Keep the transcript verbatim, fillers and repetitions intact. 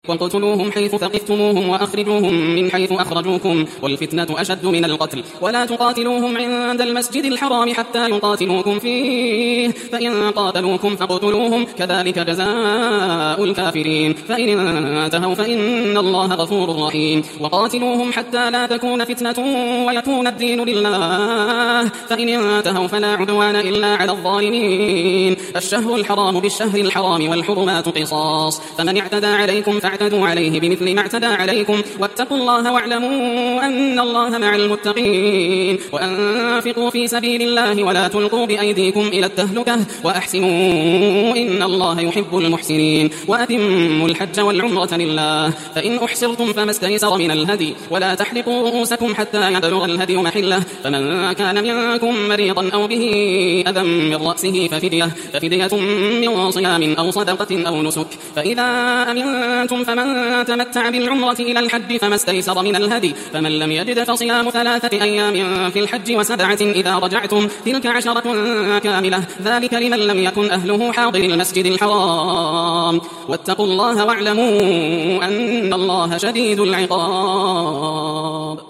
وقتلوهم حيث ثقفتموهم وأخرجوهم من حيث أخرجوكم والفتنة أشد من القتل ولا تقاتلوهم عند المسجد الحرام حتى يقاتلوكم فيه فإن قاتلوكم فاقتلوهم كذلك جزاء الكافرين فإن انتهوا فإن الله غفور رحيم وقاتلوهم حتى لا تكون فتنة ويكون الدين لله فإن انتهوا فلا عدوان إلا على الظالمين الشهر الحرام بالشهر الحرام والحرمات قصاص فمن اعتدى عليكم فاعتدوا عليه بمثل ما اعتدى عليكم واتقوا الله واعلموا أن الله مع المتقين وأنفقوا في سبيل الله ولا تلقوا بأيديكم إلى التهلكة وأحسنوا إن الله يحب المحسنين وأتموا الحج والعمرة لله فإن أحصرتم فما استيسر من الهدي ولا تحلقوا رؤوسكم حتى يبلغ الهدي محله فمن كان منكم مريضا أو به أذى من رأسه ففدية, ففدية من صيام أو صدقة أو نسك فإذا أمنتم فمن تمتع بالعمرة إلى الحج فما استيسر من الهدي فمن لم يجد فصيام ثلاثة أيام في الحج وسبعة إذا رجعتم تلك عشرة كاملة ذلك لمن لم يكن أهله حاضر المسجد الحرام واتقوا الله واعلموا أن الله شديد العقاب.